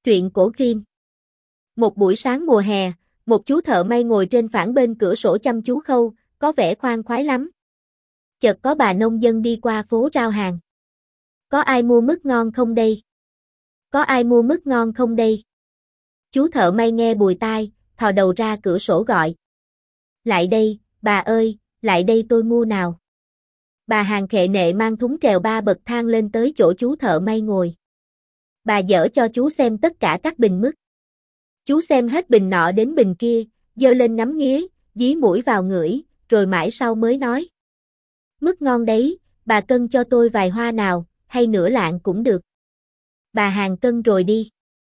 Truyện cổ Grimm. Một buổi sáng mùa hè, một chú thợ may ngồi trên phản bên cửa sổ chăm chú khâu, có vẻ khoan khoái lắm. Chợt có bà nông dân đi qua phố rao hàng. Có ai mua mứt ngon không đây? Có ai mua mứt ngon không đây? Chú thợ may nghe bùi tai, thò đầu ra cửa sổ gọi. Lại đây, bà ơi, lại đây tôi mua nào. Bà hàng khệ nệ mang thúng trèo 3 bậc thang lên tới chỗ chú thợ may ngồi. Bà dở cho chú xem tất cả các bình mứt. Chú xem hết bình nọ đến bình kia, giơ lên ngắm nghía, dí mũi vào ngửi, rồi mãi sau mới nói. Mứt ngon đấy, bà cân cho tôi vài hoa nào, hay nửa lạng cũng được. Bà hàng cân rồi đi.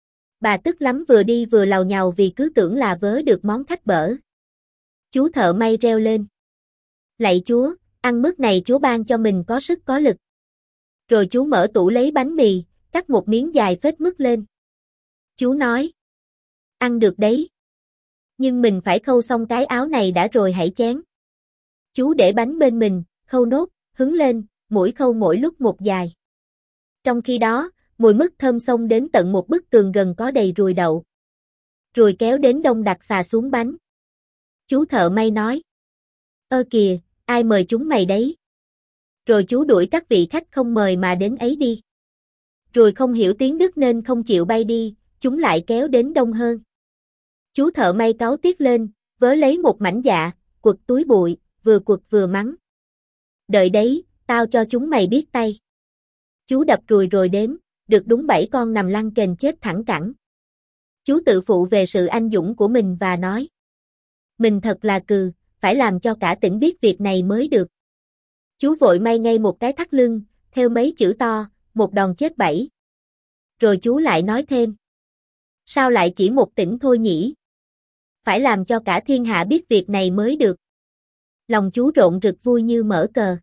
Bà tức lắm, vừa đi vừa làu nhàu vì cứ tưởng là vớ được món khách bở. Chú thợ may reo lên. Lạy Chúa, ăn mứt này Chúa ban cho mình có sức có lực. Rồi chú mở tủ lấy bánh mì, cắt một miếng dài phết mứt lên. Chú nói. Ăn được đấy. Nhưng mình phải khâu xong cái áo này đã rồi hãy chén. Chú để bánh bên mình, khâu nốt, hứng lên, mũi khâu mỗi lúc một dài. Trong khi đó, mùi mứt thơm xông đến tận một bức tường gần có đầy ruồi đậu. Ruồi kéo đến đông đặt xà xuống bánh. Chú thợ may nói. Ơ kìa, ai mời chúng mày đấy? Rồi chú đuổi các vị khách không mời mà đến ấy đi. Ruồi không hiểu tiếng Đức nên không chịu bay đi, chúng lại kéo đến đông hơn. Chú thợ may cáu tiết lên, vớ lấy một mảnh dạ, quật túi bụi, vừa quật vừa mắng. Đợi đấy, tao cho chúng mày biết tay. Chú đập ruồi rồi đếm, được đúng 7 con nằm lăn kềnh chết thẳng cẳng. Chú tự phụ về sự anh dũng của mình và nói. Mình thật là cừ, phải làm cho cả tỉnh biết việc này mới được. Chú vội may ngay một cái thắt lưng, theo mấy chữ to, một đòn chết 7. Rồi chú lại nói thêm. Sao lại chỉ một tỉnh thôi nhỉ? Phải làm cho cả thiên hạ biết việc này mới được. Lòng chú rộn rực vui như mở cờ.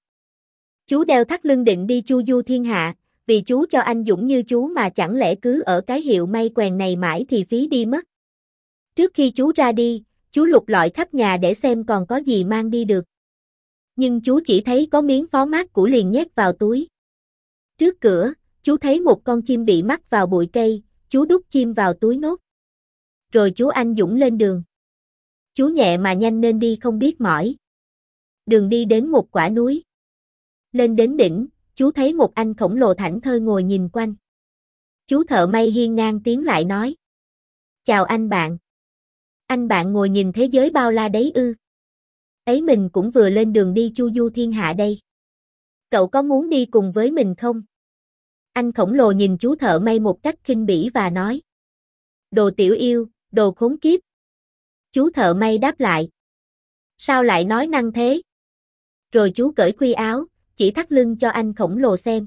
Chú đeo thắt lưng định đi chu du thiên hạ, vì chú cho anh dũng như chú mà chẳng lẽ cứ ở cái hiệu may quèn này mãi thì phí đi mất. Trước khi chú ra đi, chú lục lọi khắp nhà để xem còn có gì mang đi được. Nhưng chú chỉ thấy có miếng phó mát cũ liền nhét vào túi. Trước cửa, chú thấy một con chim bị mắc vào bụi cây, chú đút chim vào túi nốt. Rồi chú anh dũng lên đường. Chú nhẹ mà nhanh nên đi không biết mỏi. Đường đi đến một quả núi. Lên đến đỉnh, chú thấy một anh khổng lồ thảnh thơi ngồi nhìn quanh. Chú thợ may hiên ngang tiến lại nói. Chào anh bạn. Anh bạn ngồi nhìn thế giới bao la đấy ư? Ấy mình cũng vừa lên đường đi chu du thiên hạ đây. Cậu có muốn đi cùng với mình không? Anh khổng lồ nhìn chú thợ may một cách khinh bỉ và nói. Đồ tiểu yêu, đồ khốn kiếp. Chú thợ may đáp lại. Sao lại nói năng thế? Rồi chú cởi khuy áo, chỉ thắt lưng cho anh khổng lồ xem.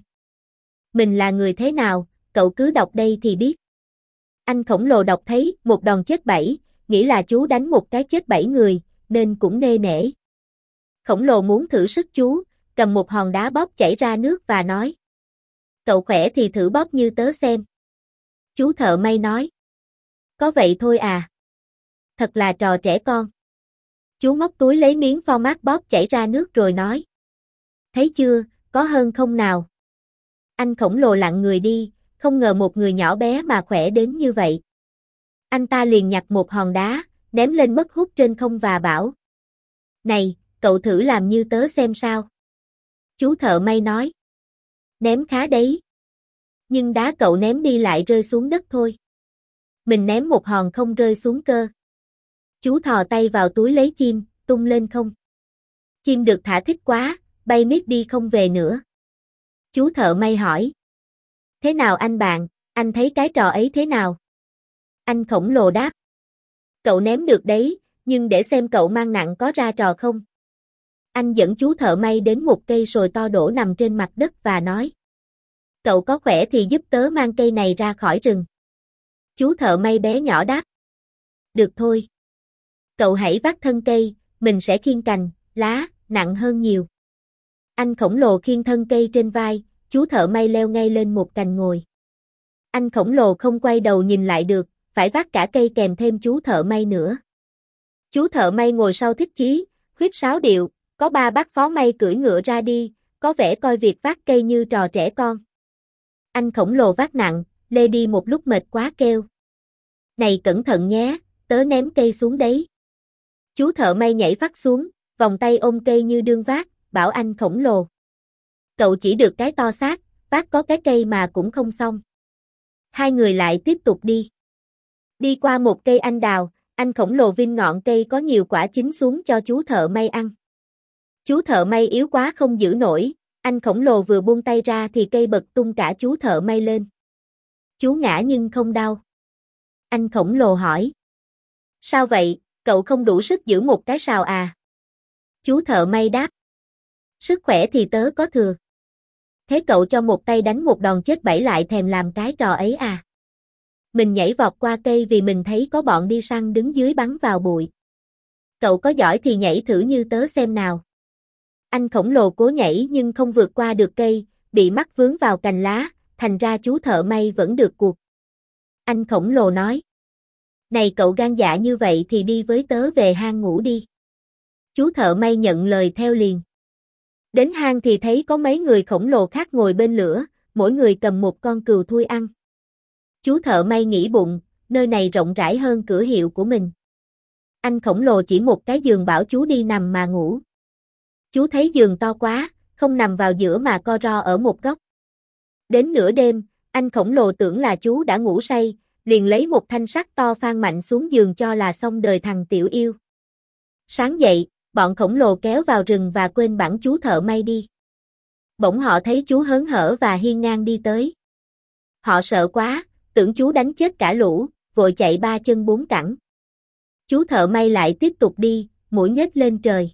Mình là người thế nào, cậu cứ đọc đây thì biết. Anh khổng lồ đọc thấy một đòn chết 7, nghĩ là chú đánh một cái chết 7 người, nên cũng nê nể. Khổng lồ muốn thử sức chú, cầm một hòn đá bóp chảy ra nước và nói. Cậu khỏe thì thử bóp như tớ xem. Chú thợ may nói. Có vậy thôi à? Thật là trò trẻ con. Chú móc túi lấy miếng pho mát bóp chảy ra nước rồi nói. Thấy chưa, có hơn không nào? Anh khổng lồ lặng người đi, không ngờ một người nhỏ bé mà khỏe đến như vậy. Anh ta liền nhặt một hòn đá, ném lên mất hút trên không và bảo. Này, cậu thử làm như tớ xem sao. Chú thợ may nói. Ném khá đấy. Nhưng đá cậu ném đi lại rơi xuống đất thôi. Mình ném một hòn không rơi xuống cơ. Chú thò tay vào túi lấy chim, tung lên không. Chim được thả thích quá, bay miết đi không về nữa. Chú thợ may hỏi. Thế nào anh bạn, anh thấy cái trò ấy thế nào? Anh khổng lồ đáp. Cậu ném được đấy, nhưng để xem cậu mang nặng có ra trò không. Anh dẫn chú thợ may đến một cây sồi to đổ nằm trên mặt đất và nói. Cậu có khỏe thì giúp tớ mang cây này ra khỏi rừng. Chú thợ may bé nhỏ đáp. Được thôi. Cậu hãy vác thân cây, mình sẽ khiêng cành, lá, nặng hơn nhiều. Anh khổng lồ khiêng thân cây trên vai, chú thợ may leo ngay lên một cành ngồi. Anh khổng lồ không quay đầu nhìn lại được, phải vác cả cây kèm thêm chú thợ may nữa. Chú thợ may ngồi sau thích chí, huýt sáo điệu, có 3 bác phó may cưỡi ngựa ra đi, có vẻ coi việc vác cây như trò trẻ con. Anh khổng lồ vác nặng, lê đi một lúc mệt quá kêu. Này cẩn thận nhé, tớ ném cây xuống đấy. Chú thợ may nhảy phắt xuống, vòng tay ôm cây như đương vác, bảo anh khổng lồ. Cậu chỉ được cái to xác, vác có cái cây mà cũng không xong. Hai người lại tiếp tục đi. Đi qua một cây anh đào, anh khổng lồ vin ngọn cây có nhiều quả chín xuống cho chú thợ may ăn. Chú thợ may yếu quá không giữ nổi, anh khổng lồ vừa buông tay ra thì cây bật tung cả chú thợ may lên. Chú ngã nhưng không đau. Anh khổng lồ hỏi. Sao vậy, cậu không đủ sức giữ một cái sào à? Chú thợ may đáp. Sức khỏe thì tớ có thừa. Thế cậu cho một tay đánh một đòn chết bẫy lại thèm làm cái trò ấy à? Mình nhảy vọt qua cây vì mình thấy có bọn đi săn đứng dưới bắn vào bụi. Cậu có giỏi thì nhảy thử như tớ xem nào. Anh khổng lồ cố nhảy nhưng không vượt qua được cây, bị mắc vướng vào cành lá, thành ra chú thợ may vẫn được cuộc. Anh khổng lồ nói. Này cậu gan dạ như vậy thì đi với tớ về hang ngủ đi. Chú thợ may nhận lời theo liền. Đến hang thì thấy có mấy người khổng lồ khác ngồi bên lửa, mỗi người cầm một con cừu thui ăn. Chú thợ may nghĩ bụng, nơi này rộng rãi hơn cửa hiệu của mình. Anh khổng lồ chỉ một cái giường bảo chú đi nằm mà ngủ. Chú thấy giường to quá, không nằm vào giữa mà co ro ở một góc. Đến nửa đêm, anh khổng lồ tưởng là chú đã ngủ say, liền lấy một thanh sắt to phang mạnh xuống giường cho là xong đời thằng tiểu yêu. Sáng dậy, bọn khổng lồ kéo vào rừng và quên bẵng chú thợ may đi. Bỗng họ thấy chú hớn hở và hiên ngang đi tới. Họ sợ quá, tưởng chú đánh chết cả lũ, vội chạy ba chân bốn cẳng. Chú thợ may lại tiếp tục đi, mũi nhếch lên trời.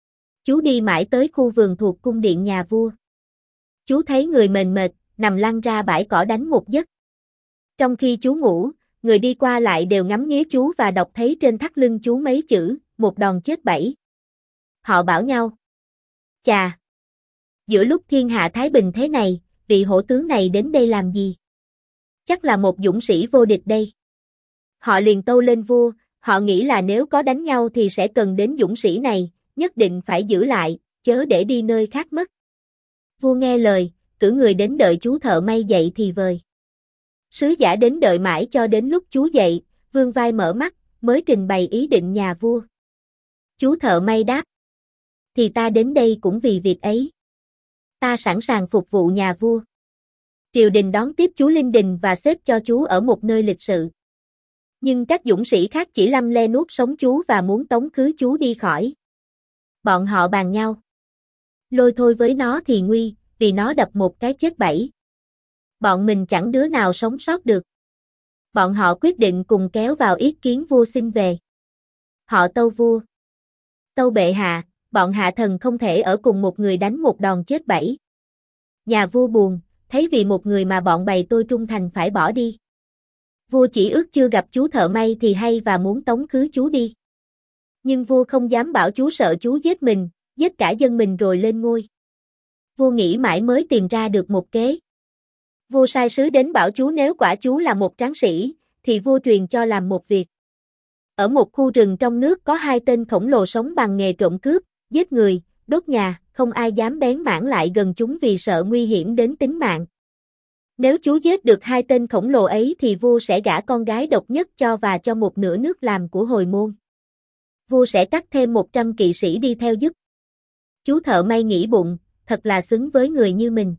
Chú đi mãi tới khu vườn thuộc cung điện nhà vua. Chú thấy người mệt mệt, nằm lăn ra bãi cỏ đánh một giấc. Trong khi chú ngủ, người đi qua lại đều ngắm nghía chú và đọc thấy trên thắt lưng chú mấy chữ, một đòn chết bẫy. Họ bảo nhau. Chà! Giữa lúc thiên hạ thái bình thế này, vị hổ tướng này đến đây làm gì? Chắc là một dũng sĩ vô địch đây. Họ liền tâu lên vua, họ nghĩ là nếu có đánh nhau thì sẽ cần đến dũng sĩ này, nhất định phải giữ lại, chớ để đi nơi khác mất. Vua nghe lời, cử người đến đợi chú thợ may dậy thì vời. Sứ giả đến đợi mãi cho đến lúc chú dậy, vươn vai mở mắt, mới trình bày ý định nhà vua. Chú thợ may đáp. Thì ta đến đây cũng vì việc ấy. Ta sẵn sàng phục vụ nhà vua. Triều đình đón tiếp chú linh đình và xếp cho chú ở một nơi lịch sự. Nhưng các dũng sĩ khác chỉ lăm le nuốt sống chú và muốn tống khứ chú đi khỏi. Bọn họ bàn nhau. Lôi thôi với nó thì nguy, vì nó đập một cái chết bẫy. Bọn mình chẳng đứa nào sống sót được. Bọn họ quyết định cùng kéo vào ý kiến vua xin về. Họ tâu vua. Tâu bệ hạ, bọn hạ thần không thể ở cùng một người đánh một đòn chết bẫy. Nhà vua buồn, thấy vì một người mà bọn bầy tôi trung thành phải bỏ đi. Vua chỉ ước chưa gặp chú thợ may thì hay và muốn tống khứ chú đi. Nhưng vua không dám bảo chú sợ chú giết mình, giết cả dân mình rồi lên ngôi. Vua nghĩ mãi mới tìm ra được một kế. Vua sai sứ đến bảo chú nếu quả chú là một tráng sĩ, thì vua truyền cho làm một việc. Ở một khu rừng trong nước có hai tên khổng lồ sống bằng nghề trộm cướp, giết người, đốt nhà, không ai dám bén mảng lại gần chúng vì sợ nguy hiểm đến tính mạng. Nếu chú giết được hai tên khổng lồ ấy thì vua sẽ gả con gái độc nhất cho và cho một nửa nước làm của hồi môn. Vua sẽ cắt thêm 100 kỵ sĩ đi theo giúp. Chú thợ may nghĩ bụng, thật là xứng với người như mình.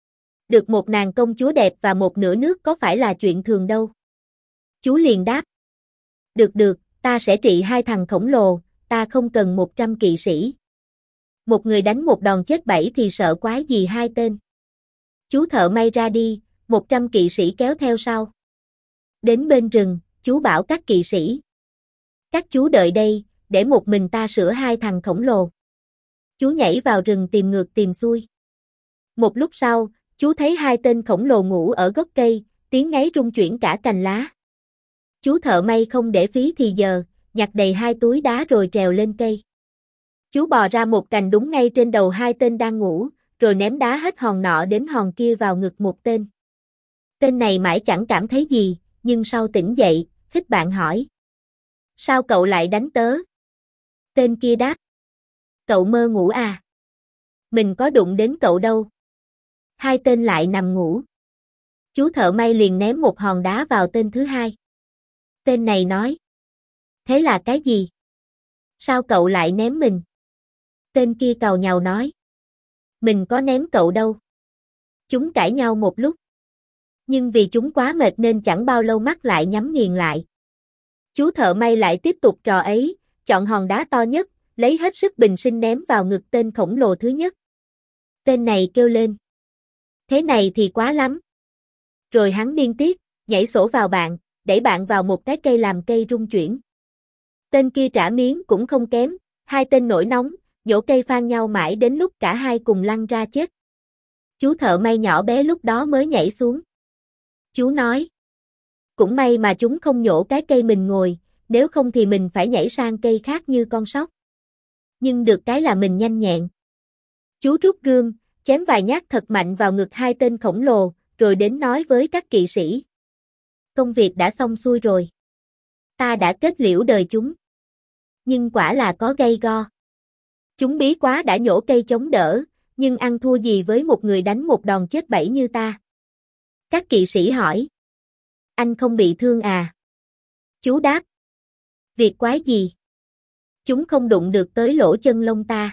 Được một nàng công chúa đẹp và một nửa nước có phải là chuyện thường đâu. Chú liền đáp. Được, ta sẽ trị hai thằng khổng lồ, ta không cần 100 kỵ sĩ. Một người đánh một đòn chết bẫy thì sợ quái gì hai tên. Chú thợ may ra đi, 100 kỵ sĩ kéo theo sau. Đến bên rừng, chú bảo các kỵ sĩ. Các chú đợi đây, để một mình ta sửa hai thằng khổng lồ. Chú nhảy vào rừng tìm ngược tìm xuôi. Một lúc sau, chú thấy hai tên khổng lồ ngủ ở gốc cây, tiếng ngáy rung chuyển cả cành lá. Chú thợ may không để phí thì giờ, nhặt đầy hai túi đá rồi trèo lên cây. Chú bò ra một cành đúng ngay trên đầu hai tên đang ngủ, rồi ném đá hết hòn nọ đến hòn kia vào ngực một tên. Tên này mãi chẳng cảm thấy gì, nhưng sau tỉnh dậy, hít bạn hỏi. Sao cậu lại đánh tớ? Tên kia đáp. Cậu mơ ngủ à? Mình có đụng đến cậu đâu. Hai tên lại nằm ngủ. Chú thợ may liền ném một hòn đá vào tên thứ hai. Tên này nói. Thế là cái gì? Sao cậu lại ném mình? Tên kia càu nhàu nói. Mình có ném cậu đâu. Chúng cãi nhau một lúc. Nhưng vì chúng quá mệt nên chẳng bao lâu mắt lại nhắm nghiền lại. Chú thợ may lại tiếp tục trò ấy, chọn hòn đá to nhất, lấy hết sức bình sinh ném vào ngực tên khổng lồ thứ nhất. Tên này kêu lên. Thế này thì quá lắm. Rồi hắn điên tiết, nhảy sổ vào bạn, đẩy bạn vào một cái cây làm cây rung chuyển. Tên kia trả miếng cũng không kém, hai tên nổi nóng, nhổ cây phan nhau mãi đến lúc cả hai cùng lăn ra chết. Chú thợ may nhỏ bé lúc đó mới nhảy xuống. Chú nói. Cũng may mà chúng không nhổ cái cây mình ngồi, nếu không thì mình phải nhảy sang cây khác như con sóc. Nhưng được cái là mình nhanh nhẹn. Chú rút gươm, chém vài nhát thật mạnh vào ngực hai tên khổng lồ, rồi đến nói với các kỵ sĩ. Công việc đã xong xuôi rồi. Ta đã kết liễu đời chúng. Nhưng quả là có gay go. Chúng bí quá đã nhổ cây chống đỡ, nhưng ăn thua gì với một người đánh một đòn chết bẫy như ta. Các kỵ sĩ hỏi. Anh không bị thương à? Chú đáp. Việc quái gì? Chúng không đụng được tới lỗ chân lông ta.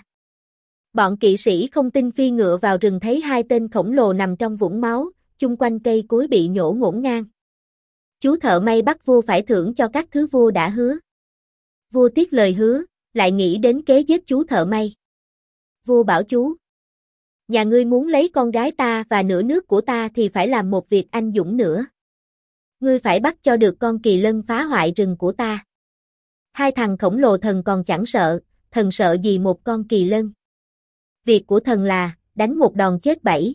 Bọn kỵ sĩ không tin phi ngựa vào rừng thấy hai tên khổng lồ nằm trong vũng máu, chung quanh cây cối bị nhổ ngổn ngang. Chú thợ may bắt vua phải thưởng cho các thứ vua đã hứa. Vua tiếc lời hứa, lại nghĩ đến kế giết chú thợ may. Vua bảo chú. Nhà ngươi muốn lấy con gái ta và nửa nước của ta thì phải làm một việc anh dũng nữa. Ngươi phải bắt cho được con kỳ lân phá hoại rừng của ta. Hai thằng khổng lồ thần còn chẳng sợ, thần sợ gì một con kỳ lân. Việc của thần là, đánh một đòn chết bẫy.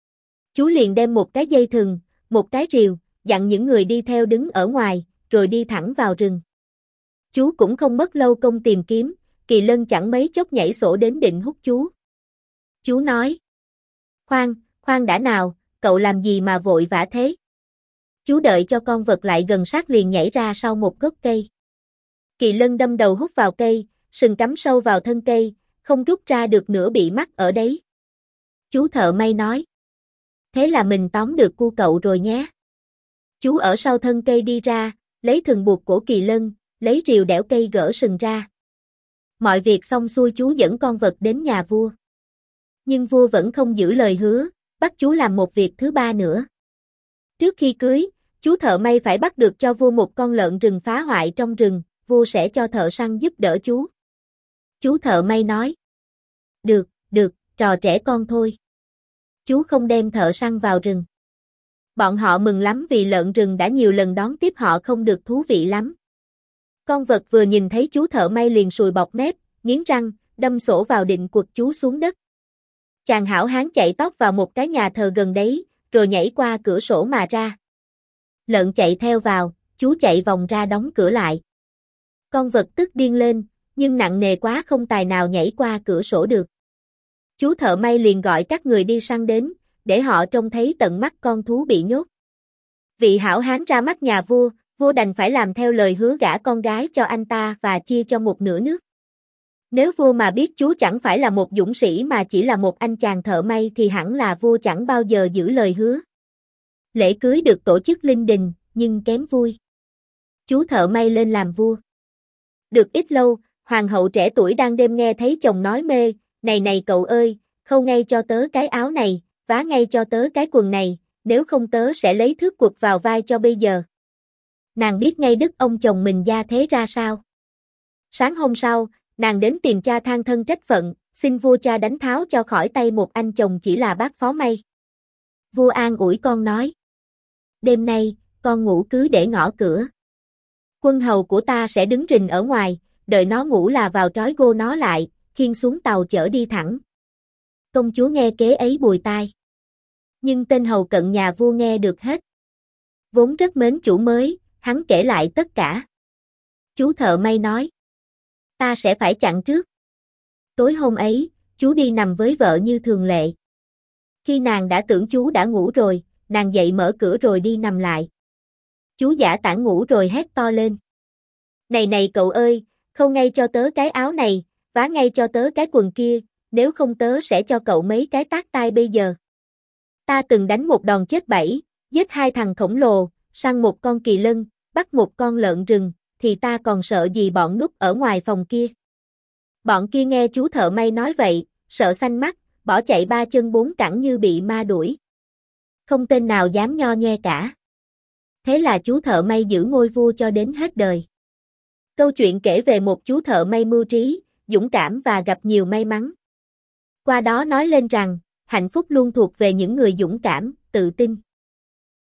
Chú liền đem một cái dây thừng, một cái rìu, dặn những người đi theo đứng ở ngoài, rồi đi thẳng vào rừng. Chú cũng không mất lâu công tìm kiếm, kỳ lân chẳng mấy chốc nhảy sổ đến định hút chú. Chú nói. Khoan đã nào, cậu làm gì mà vội vã thế? Chú đợi cho con vật lại gần sát liền nhảy ra sau một gốc cây. Kỳ lân đâm đầu hút vào cây, sừng cắm sâu vào thân cây, không rút ra được nữa bị mắc ở đấy. Chú thợ may nói. Thế là mình tóm được cu cậu rồi nhé. Chú ở sau thân cây đi ra, lấy thừng buộc cổ kỳ lân, lấy rìu đẽo cây gỡ sừng ra. Mọi việc xong xuôi chú dẫn con vật đến nhà vua. Nhưng vua vẫn không giữ lời hứa, bắt chú làm một việc thứ ba nữa. Trước khi cưới, chú thợ may phải bắt được cho vua một con lợn rừng phá hoại trong rừng, vua sẽ cho thợ săn giúp đỡ chú. Chú thợ may nói. Được, trò trẻ con thôi. Chú không đem thợ săn vào rừng. Bọn họ mừng lắm vì lợn rừng đã nhiều lần đón tiếp họ không được thú vị lắm. Con vật vừa nhìn thấy chú thợ may liền sùi bọt mép, nghiến răng, đâm sổ vào định quật chú xuống đất. Chàng hảo hán chạy tót vào một cái nhà thờ gần đấy, rồi nhảy qua cửa sổ mà ra. Lợn chạy theo vào, chú chạy vòng ra đóng cửa lại. Con vật tức điên lên, nhưng nặng nề quá không tài nào nhảy qua cửa sổ được. Chú thợ may liền gọi các người đi săn đến, để họ trông thấy tận mắt con thú bị nhốt. Vị hảo hán ra mắt nhà vua, vua đành phải làm theo lời hứa gả con gái cho anh ta và chia cho một nửa nước. Nếu vua mà biết chú chẳng phải là một dũng sĩ mà chỉ là một anh chàng thợ may thì hẳn là vua chẳng bao giờ giữ lời hứa. Lễ cưới được tổ chức linh đình, nhưng kém vui. Chú thợ may lên làm vua. Được ít lâu, hoàng hậu trẻ tuổi đang đêm nghe thấy chồng nói mê, này cậu ơi, khâu ngay cho tớ cái áo này, vá ngay cho tớ cái quần này, nếu không tớ sẽ lấy thước quật vào vai cho bây giờ. Nàng biết ngay đức ông chồng mình gia thế ra sao. Sáng hôm sau, nàng đến tìm cha than thân trách phận, xin vua cha đánh tháo cho khỏi tay một anh chồng chỉ là bác phó may. Vua an ủi con nói. Đêm nay, con ngủ cứ để ngõ cửa. Quân hầu của ta sẽ đứng rình ở ngoài, đợi nó ngủ là vào trói gô nó lại, khiêng xuống tàu chở đi thẳng. Công chúa nghe kế ấy bùi tai. Nhưng tên hầu cận nhà vua nghe được hết. Vốn rất mến chủ mới, hắn kể lại tất cả. Chú thợ may nói. Ta sẽ phải chặn trước. Tối hôm ấy, chú đi nằm với vợ như thường lệ. Khi nàng đã tưởng chú đã ngủ rồi, nàng dậy mở cửa rồi đi nằm lại. Chú giả tản ngủ rồi hét to lên. Này cậu ơi, khâu ngay cho tớ cái áo này, vá ngay cho tớ cái quần kia, nếu không tớ sẽ cho cậu mấy cái tát tai bây giờ. Ta từng đánh một đòn chết bẫy, Giết 2 thằng khổng lồ, săn một con kỳ lân, bắt một con lợn rừng, thì ta còn sợ gì bọn núp ở ngoài phòng kia. Bọn kia nghe chú thợ may nói vậy, sợ xanh mắt, bỏ chạy 3 chân 4 cẳng như bị ma đuổi. Không tên nào dám nho nhe cả. Thế là chú thợ may giữ ngôi vua cho đến hết đời. Câu chuyện kể về một chú thợ may mưu trí, dũng cảm và gặp nhiều may mắn. Qua đó nói lên rằng, hạnh phúc luôn thuộc về những người dũng cảm, tự tin.